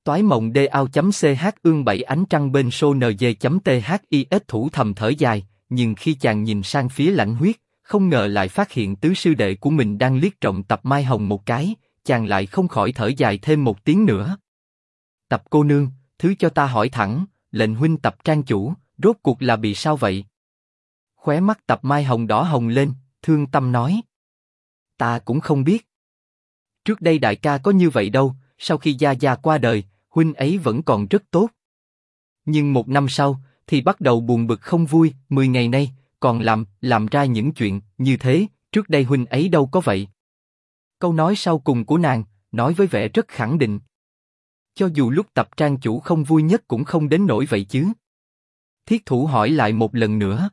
Toái mộng DAO.ch ương 7 ánh trăng bên show NG.THIS thủ thầm thở dài, nhưng khi chàng nhìn sang phía Lãnh Huyết, không ngờ lại phát hiện tứ sư đệ của mình đang liếc trộm Tập Mai Hồng một cái, chàng lại không khỏi thở dài thêm một tiếng nữa. Tập cô nương, thứ cho ta hỏi thẳng, lệnh huynh Tập trang chủ, rốt cuộc là bị sao vậy? Khóe mắt Tập Mai Hồng đỏ hồng lên, thương tâm nói. Ta cũng không biết. Trước đây đại ca có như vậy đâu, sau khi gia gia qua đời, huynh ấy vẫn còn rất tốt. Nhưng một năm sau, thì bắt đầu buồn bực không vui, 10 ngày nay, còn làm ra những chuyện như thế, trước đây huynh ấy đâu có vậy. Câu nói sau cùng của nàng, nói với vẻ rất khẳng định. Cho dù lúc Tập trang chủ không vui nhất cũng không đến nỗi vậy chứ. Thiết Thủ hỏi lại một lần nữa.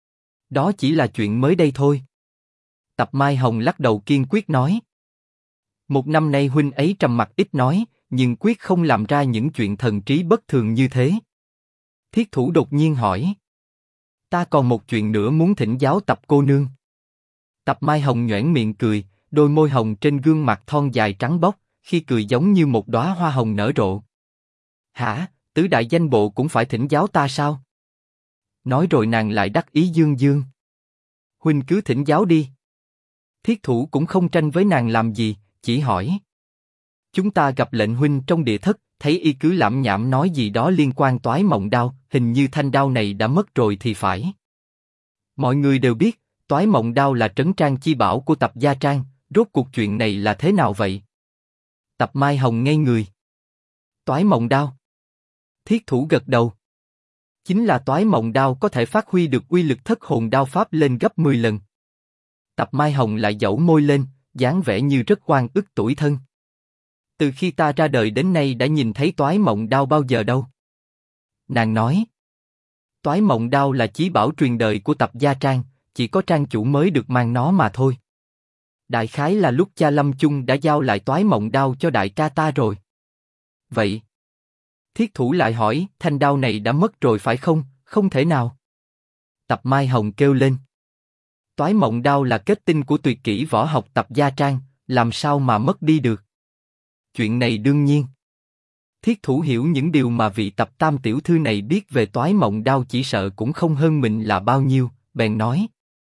Đó chỉ là chuyện mới đây thôi. Tập Mai Hồng lắc đầu kiên quyết nói. Một năm nay huynh ấy trầm mặc ít nói, nhưng quyết không làm ra những chuyện thần trí bất thường như thế. Thiết Thủ đột nhiên hỏi. Ta còn một chuyện nữa muốn thỉnh giáo Tập cô nương. Tập Mai Hồng nhoẻn miệng cười, đôi môi hồng trên gương mặt thon dài trắng bóc, khi cười giống như một đóa hoa hồng nở rộ. Hả, tứ đại danh bộ cũng phải thỉnh giáo ta sao? Nói rồi nàng lại đắc ý dương dương. Huynh cứ thỉnh giáo đi. Thiết Thủ cũng không tranh với nàng làm gì, chỉ hỏi. Chúng ta gặp lệnh huynh trong địa thất, thấy y cứ lẩm nhẩm nói gì đó liên quan toái mộng đao, hình như thanh đao này đã mất rồi thì phải. Mọi người đều biết, toái mộng đao là trấn trang chi bảo của Tập gia trang, rốt cuộc chuyện này là thế nào vậy? Tập Mai Hồng ngây người. Toái mộng đao. Thiết Thủ gật đầu. Chính là toái mộng đao có thể phát huy được uy lực thất hồn đao pháp lên gấp 10 lần. Tập Mai Hồng lại dẫu môi lên, dáng vẻ như rất oan ức tủi thân. Từ khi ta ra đời đến nay đã nhìn thấy toái mộng đao bao giờ đâu. Nàng nói. Toái mộng đao là chí bảo truyền đời của Tập gia trang, chỉ có trang chủ mới được mang nó mà thôi. Đại khái là lúc cha lâm chung đã giao lại toái mộng đao cho đại ca ta rồi. Vậy. Thiết Thủ lại hỏi, thanh đao này đã mất rồi phải không? Không thể nào. Tập Mai Hồng kêu lên. Toái mộng đao là kết tinh của tuyệt kỹ võ học Tập gia trang, làm sao mà mất đi được? Chuyện này đương nhiên. Thiết Thủ hiểu những điều mà vị Tập tam tiểu thư này biết về toái mộng đao chỉ sợ cũng không hơn mình là bao nhiêu, bèn nói.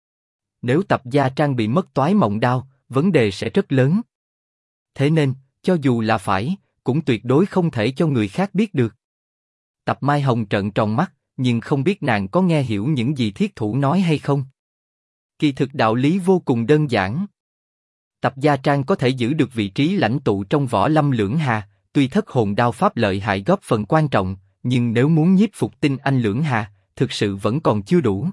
Nếu Tập gia trang bị mất toái mộng đao, vấn đề sẽ rất lớn. Thế nên, cho dù là phải, cũng tuyệt đối không thể cho người khác biết được. Tập Mai Hồng trợn tròn mắt, nhưng không biết nàng có nghe hiểu những gì Thiết Thủ nói hay không. Kỳ thực đạo lý vô cùng đơn giản. Tập gia trang có thể giữ được vị trí lãnh tụ trong võ lâm lưỡng hà, tuy thất hồn đao pháp lợi hại góp phần quan trọng, nhưng nếu muốn nhiếp phục tinh anh lưỡng hà, thực sự vẫn còn chưa đủ.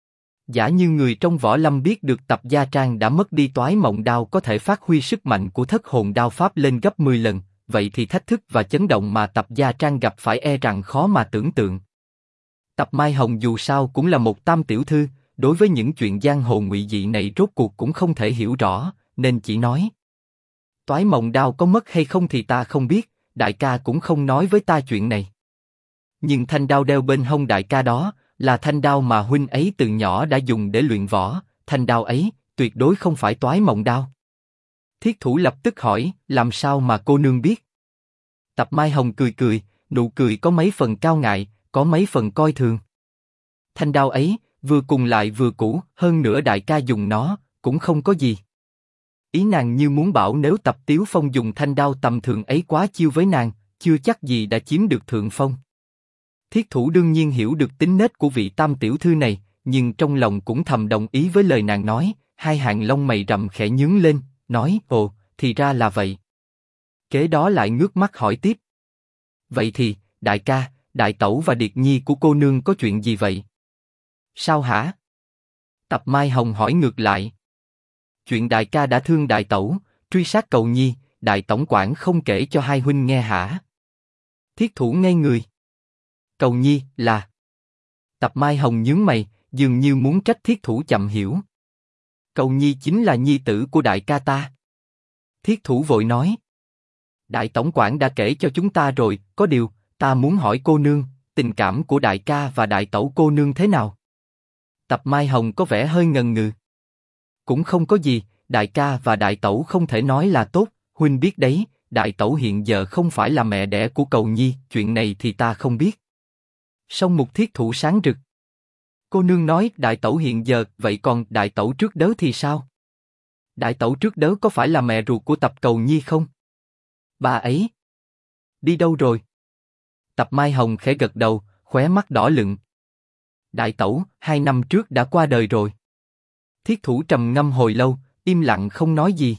Giả như người trong võ lâm biết được Tập gia trang đã mất đi toái mộng đao có thể phát huy sức mạnh của thất hồn đao pháp lên gấp 10 lần, vậy thì thách thức và chấn động mà Tập gia trang gặp phải e rằng khó mà tưởng tượng. Tập Mai Hồng dù sao cũng là một tam tiểu thư, đối với những chuyện giang hồ ngụy dị này rốt cuộc cũng không thể hiểu rõ, nên chỉ nói. Toái mộng đao có mất hay không thì ta không biết, đại ca cũng không nói với ta chuyện này. Nhưng thanh đao đeo bên hông đại ca đó, là thanh đao mà huynh ấy từ nhỏ đã dùng để luyện võ, thanh đao ấy, tuyệt đối không phải toái mộng đao. Thiết Thủ lập tức hỏi, làm sao mà cô nương biết? Tập Mai Hồng cười cười, nụ cười có mấy phần cao ngại, có mấy phần coi thường. Thanh đao ấy, vừa cùng lại vừa cũ, hơn nữa đại ca dùng nó, cũng không có gì. Ý nàng như muốn bảo nếu Tập Tiếu Phong dùng thanh đao tầm thường ấy quá chiêu với nàng, chưa chắc gì đã chiếm được thượng phong. Thiết Thủ đương nhiên hiểu được tính nết của vị tam tiểu thư này, nhưng trong lòng cũng thầm đồng ý với lời nàng nói, hai hàng lông mày rậm khẽ nhướng lên, nói, ồ, thì ra là vậy. Kế đó lại ngước mắt hỏi tiếp. Vậy thì, đại ca, đại tẩu và điệt nhi của cô nương có chuyện gì vậy? Sao hả? Tập Mai Hồng hỏi ngược lại. Chuyện đại ca đã thương đại tẩu, truy sát cầu nhi, đại tổng quản không kể cho hai huynh nghe hả? Thiết Thủ ngây người. Cầu nhi là... Tập Mai Hồng nhướng mày, dường như muốn trách Thiết Thủ chậm hiểu. Cầu nhi chính là nhi tử của đại ca ta. Thiết Thủ vội nói. Đại tổng quản đã kể cho chúng ta rồi, có điều, ta muốn hỏi cô nương, tình cảm của đại ca và đại tẩu cô nương thế nào? Tập Mai Hồng có vẻ hơi ngần ngừ. Cũng không có gì, đại ca và đại tẩu không thể nói là tốt, huynh biết đấy, đại tẩu hiện giờ không phải là mẹ đẻ của Cầu Nhi, chuyện này thì ta không biết. Song Mục Thiết Thủ sáng rực. Cô nương nói đại tẩu hiện giờ, vậy còn đại tẩu trước đớ thì sao? Đại tẩu trước đớ có phải là mẹ ruột của Tập Cầu Nhi không? Bà ấy đi đâu rồi? Tập Mai Hồng khẽ gật đầu, khóe mắt đỏ lựng. Đại tẩu, 2 năm trước đã qua đời rồi. Thiết Thủ trầm ngâm hồi lâu, im lặng không nói gì.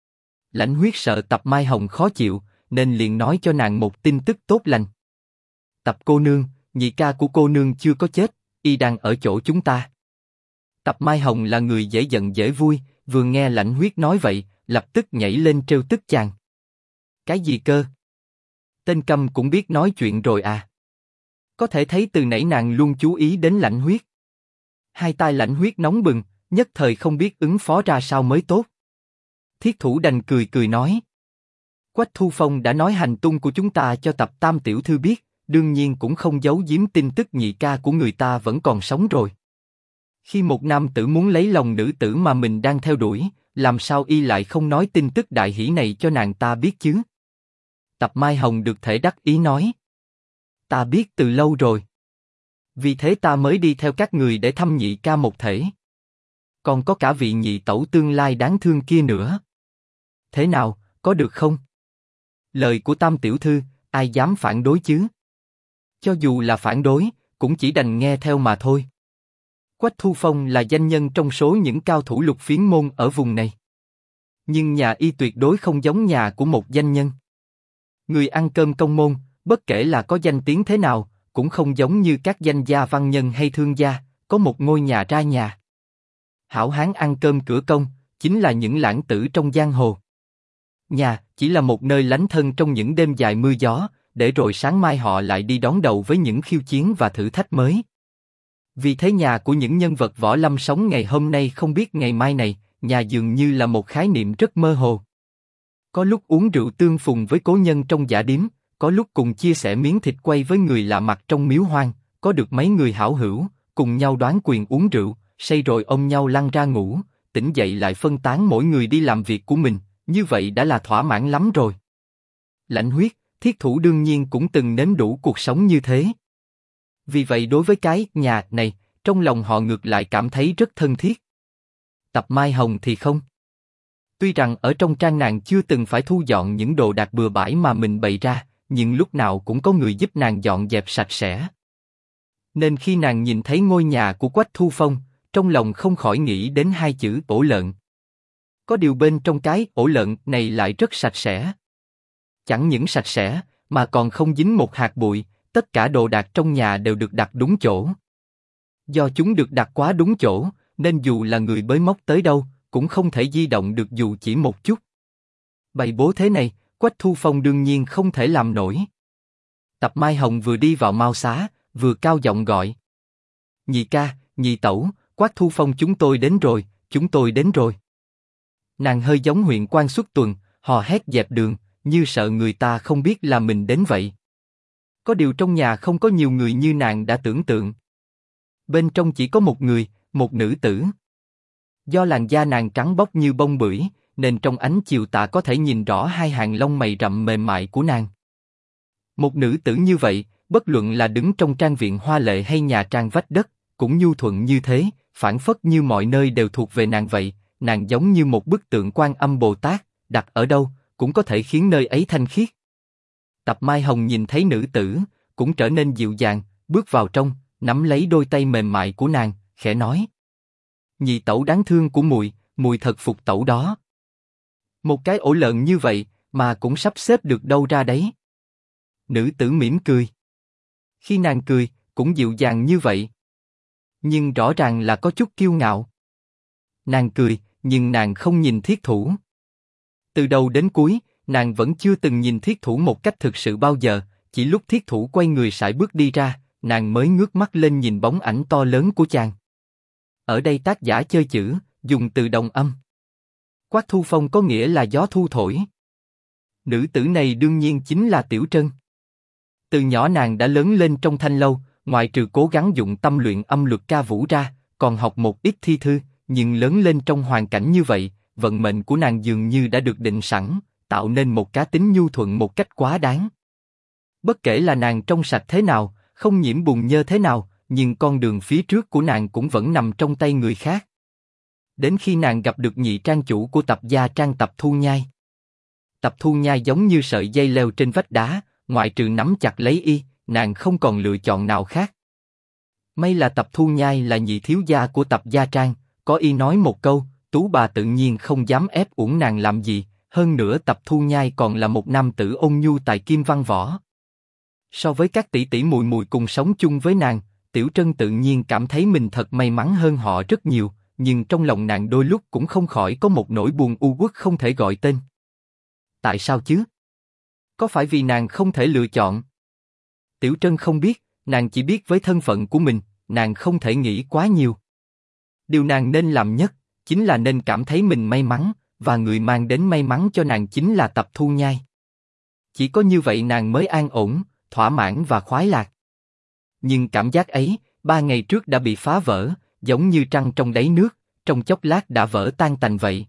Lãnh Huyết sợ Tập Mai Hồng khó chịu, nên liền nói cho nàng một tin tức tốt lành. Tập cô nương, nhị ca của cô nương chưa có chết, y đang ở chỗ chúng ta. Tập Mai Hồng là người dễ giận dễ vui, vừa nghe Lãnh Huyết nói vậy, lập tức nhảy lên trêu tức chàng. Cái gì cơ? Tên câm cũng biết nói chuyện rồi à? Có thể thấy từ nãy nàng luôn chú ý đến Lãnh Huyết. Hai tai Lãnh Huyết nóng bừng, nhất thời không biết ứng phó ra sao mới tốt. Thiết Thủ đành cười cười nói. Quách Thu Phong đã nói hành tung của chúng ta cho Tập Tam tiểu thư biết, đương nhiên cũng không giấu giếm tin tức nhị ca của người ta vẫn còn sống rồi. Khi một nam tử muốn lấy lòng nữ tử mà mình đang theo đuổi, làm sao y lại không nói tin tức đại hỷ này cho nàng ta biết chứ? Tập Mai Hồng được thể đắc ý nói. Ta biết từ lâu rồi. Vì thế ta mới đi theo các người để thăm nhị ca một thể. Còn có cả vị nhị tẩu tương lai đáng thương kia nữa. Thế nào, có được không? Lời của Tam tiểu thư, ai dám phản đối chứ? Cho dù là phản đối, cũng chỉ đành nghe theo mà thôi. Quách Thu Phong là danh nhân trong số những cao thủ Lục Phiến môn ở vùng này. Nhưng nhà y tuyệt đối không giống nhà của một danh nhân. Người ăn cơm công môn, bất kể là có danh tiếng thế nào, cũng không giống như các danh gia văn nhân hay thương gia, có một ngôi nhà ra nhà. Hảo hán ăn cơm cửa công, chính là những lãng tử trong giang hồ. Nhà chỉ là một nơi lánh thân trong những đêm dài mưa gió, để rồi sáng mai họ lại đi đón đầu với những khiêu chiến và thử thách mới. Vì thế nhà của những nhân vật võ lâm sống ngày hôm nay không biết ngày mai này, nhà dường như là một khái niệm rất mơ hồ. Có lúc uống rượu tương phùng với cố nhân trong dã điếm, có lúc cùng chia sẻ miếng thịt quay với người lạ mặt trong miếu hoang, có được mấy người hảo hữu, cùng nhau đoán quyền uống rượu, say rồi ôm nhau lăn ra ngủ, tỉnh dậy lại phân tán mỗi người đi làm việc của mình, như vậy đã là thỏa mãn lắm rồi. Lãnh Huyết, Thiết Thủ đương nhiên cũng từng nếm đủ cuộc sống như thế. Vì vậy đối với cái nhà này, trong lòng họ ngược lại cảm thấy rất thân thiết. Tập Mai Hồng thì không. Tuy rằng ở trong trang nàng chưa từng phải thu dọn những đồ đạc bừa bãi mà mình bày ra, nhưng lúc nào cũng có người giúp nàng dọn dẹp sạch sẽ. Nên khi nàng nhìn thấy ngôi nhà của Quách Thu Phong, trong lòng không khỏi nghĩ đến hai chữ ổ lợn. Có điều bên trong cái ổ lợn này lại rất sạch sẽ. Chẳng những sạch sẽ, mà còn không dính một hạt bụi, tất cả đồ đạc trong nhà đều được đặt đúng chỗ. Do chúng được đặt quá đúng chỗ, nên dù là người bới móc tới đâu, cũng không thể di động được dù chỉ một chút. Bày bố thế này, Quách Thu Phong đương nhiên không thể làm nổi. Tập Mai Hồng vừa đi vào mao xá, vừa cao giọng gọi. Nhị ca, nhị tẩu, Quách Thu Phong chúng tôi đến rồi, chúng tôi đến rồi. Nàng hơi giống huyện quan xuất tuần, hò hét dẹp đường, như sợ người ta không biết là mình đến vậy. Có điều trong nhà không có nhiều người như nàng đã tưởng tượng. Bên trong chỉ có một người, một nữ tử. Do làn da nàng trắng bóc như bông bưởi, nên trong ánh chiều tà có thể nhìn rõ hai hàng lông mày rậm mềm mại của nàng. Một nữ tử như vậy, bất luận là đứng trong trang viện hoa lệ hay nhà trang vách đất, cũng nhu thuận như thế, phảng phất như mọi nơi đều thuộc về nàng vậy. Nàng giống như một bức tượng Quan Âm Bồ Tát, đặt ở đâu cũng có thể khiến nơi ấy thanh khiết. Tập Mai Hồng nhìn thấy nữ tử, cũng trở nên dịu dàng, bước vào trong, nắm lấy đôi tay mềm mại của nàng, khẽ nói: Nhị tẩu đáng thương của muội, muội thật phục tẩu đó. Một cái ổ lợn như vậy mà cũng sắp xếp được đâu ra đấy. Nữ tử mỉm cười. Khi nàng cười, cũng dịu dàng như vậy, nhưng rõ ràng là có chút kiêu ngạo. Nàng cười, nhưng nàng không nhìn Thiết Thủ. Từ đầu đến cuối, nàng vẫn chưa từng nhìn Thiết Thủ một cách thực sự bao giờ. Chỉ lúc Thiết Thủ quay người sải bước đi ra, nàng mới ngước mắt lên nhìn bóng ảnh to lớn của chàng. Ở đây tác giả chơi chữ, dùng từ đồng âm. Quách Thu Phong có nghĩa là gió thu thổi. Nữ tử này đương nhiên chính là Tiểu Trân. Từ nhỏ nàng đã lớn lên trong thanh lâu, ngoại trừ cố gắng dụng tâm luyện âm luật ca vũ ra, còn học một ít thi thư, nhưng lớn lên trong hoàn cảnh như vậy, vận mệnh của nàng dường như đã được định sẵn, tạo nên một cá tính nhu thuận một cách quá đáng. Bất kể là nàng trong sạch thế nào, không nhiễm bùn nhơ thế nào, nhưng con đường phía trước của nàng cũng vẫn nằm trong tay người khác. Đến khi nàng gặp được nhị trang chủ của Tập gia Trang Tập Thu Nhai. Tập Thu Nhai giống như sợi dây leo trên vách đá, ngoại trừ nắm chặt lấy y, nàng không còn lựa chọn nào khác. May là Tập Thu Nhai là nhị thiếu gia của Tập gia Trang, có y nói một câu, Tú bà tự nhiên không dám ép uổng nàng làm gì, hơn nữa Tập Thu Nhai còn là một nam tử ôn nhu tài kim văn võ. So với các tỷ tỷ muội muội cùng sống chung với nàng, Tiểu Trân tự nhiên cảm thấy mình thật may mắn hơn họ rất nhiều, nhưng trong lòng nàng đôi lúc cũng không khỏi có một nỗi buồn u uất không thể gọi tên. Tại sao chứ? Có phải vì nàng không thể lựa chọn? Tiểu Trân không biết, nàng chỉ biết với thân phận của mình, nàng không thể nghĩ quá nhiều. Điều nàng nên làm nhất, chính là nên cảm thấy mình may mắn, và người mang đến may mắn cho nàng chính là Tập Thu Nhai. Chỉ có như vậy nàng mới an ổn, thỏa mãn và khoái lạc. Nhưng cảm giác ấy, 3 ngày trước đã bị phá vỡ, giống như trăng trong đáy nước, trong chốc lát đã vỡ tan tành vậy.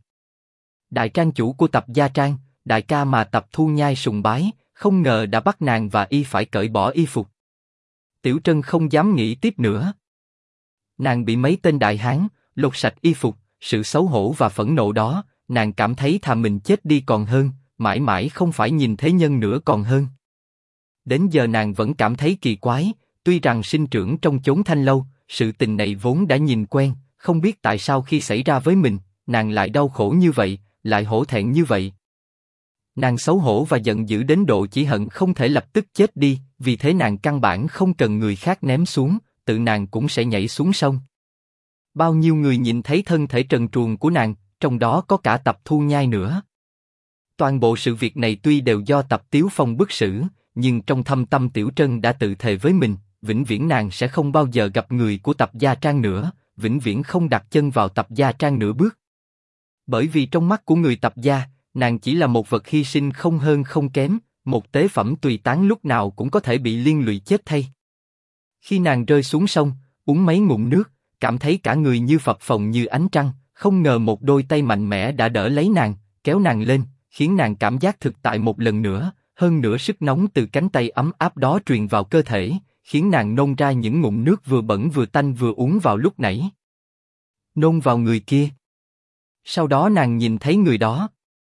Đại trang chủ của Tập gia Trang, đại ca mà Tập Thu Nhai sùng bái, không ngờ đã bắt nàng và y phải cởi bỏ y phục. Tiểu Trân không dám nghĩ tiếp nữa. Nàng bị mấy tên đại hán lột sạch y phục, sự xấu hổ và phẫn nộ đó, nàng cảm thấy thà mình chết đi còn hơn, mãi mãi không phải nhìn thế nhân nữa còn hơn. Đến giờ nàng vẫn cảm thấy kỳ quái, tuy rằng sinh trưởng trong chốn thanh lâu, sự tình này vốn đã nhìn quen, không biết tại sao khi xảy ra với mình, nàng lại đau khổ như vậy, lại hổ thẹn như vậy. Nàng xấu hổ và giận dữ đến độ chỉ hận không thể lập tức chết đi, vì thế nàng căn bản không cần người khác ném xuống, tự nàng cũng sẽ nhảy xuống sông. Bao nhiêu người nhìn thấy thân thể trần truồng của nàng, trong đó có cả Tập Thu Nhai nữa. Toàn bộ sự việc này tuy đều do Tập Tiếu Phong bức xử, nhưng trong thâm tâm Tiểu Trân đã tự thề với mình, vĩnh viễn nàng sẽ không bao giờ gặp người của Tập gia Trang nữa, vĩnh viễn không đặt chân vào Tập gia Trang nửa bước. Bởi vì trong mắt của người Tập gia, nàng chỉ là một vật hy sinh không hơn không kém, một tế phẩm tùy tán lúc nào cũng có thể bị liên lụy chết thay. Khi nàng rơi xuống sông, uống mấy ngụm nước, cảm thấy cả người như phập phồng như ánh trăng, không ngờ một đôi tay mạnh mẽ đã đỡ lấy nàng, kéo nàng lên, khiến nàng cảm giác thực tại một lần nữa, hơn nữa sức nóng từ cánh tay ấm áp đó truyền vào cơ thể, khiến nàng nôn ra những ngụm nước vừa bẩn vừa tanh vừa uống vào lúc nãy. Nôn vào người kia. Sau đó nàng nhìn thấy người đó.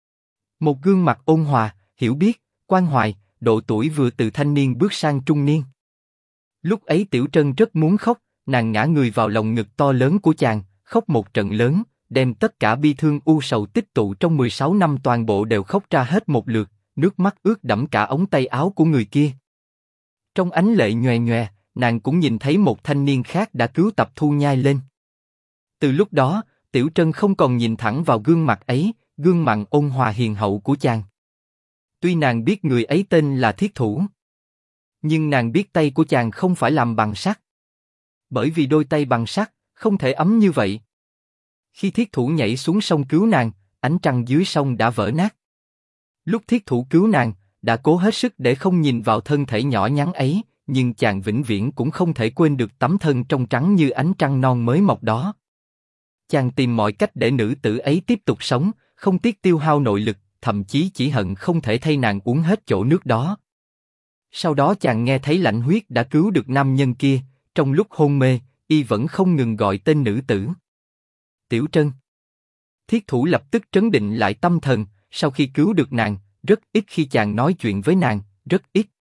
Một gương mặt ôn hòa, hiểu biết, quan hoài, độ tuổi vừa từ thanh niên bước sang trung niên. Lúc ấy Tiểu Trân rất muốn khóc, nàng ngã người vào lòng ngực to lớn của chàng, khóc một trận lớn, đem tất cả bi thương u sầu tích tụ trong 16 năm toàn bộ đều khóc ra hết một lượt, nước mắt ướt đẫm cả ống tay áo của người kia. Trong ánh lệ nhòe nhòe, nàng cũng nhìn thấy một thanh niên khác đã cứu Tập Thu Nhai lên. Từ lúc đó, Tiểu Trân không còn nhìn thẳng vào gương mặt ấy, gương mặt ôn hòa hiền hậu của chàng. Tuy nàng biết người ấy tên là Thiết Thủ, nhưng nàng biết tay của chàng không phải làm bằng sắt. Bởi vì đôi tay bằng sắt không thể ấm như vậy. Khi Thiết Thủ nhảy xuống sông cứu nàng, ánh trăng dưới sông đã vỡ nát. Lúc Thiết Thủ cứu nàng, đã cố hết sức để không nhìn vào thân thể nhỏ nhắn ấy, nhưng chàng vĩnh viễn cũng không thể quên được tấm thân trong trắng như ánh trăng non mới mọc đó. Chàng tìm mọi cách để nữ tử ấy tiếp tục sống, không tiếc tiêu hao nội lực, thậm chí chỉ hận không thể thay nàng uống hết chỗ nước đó. Sau đó chàng nghe thấy Lãnh Huyết đã cứu được nam nhân kia, trong lúc hôn mê, y vẫn không ngừng gọi tên nữ tử. Tiểu Trân. Thiết Thủ lập tức trấn định lại tâm thần, sau khi cứu được nàng, rất ít khi chàng nói chuyện với nàng, rất ít.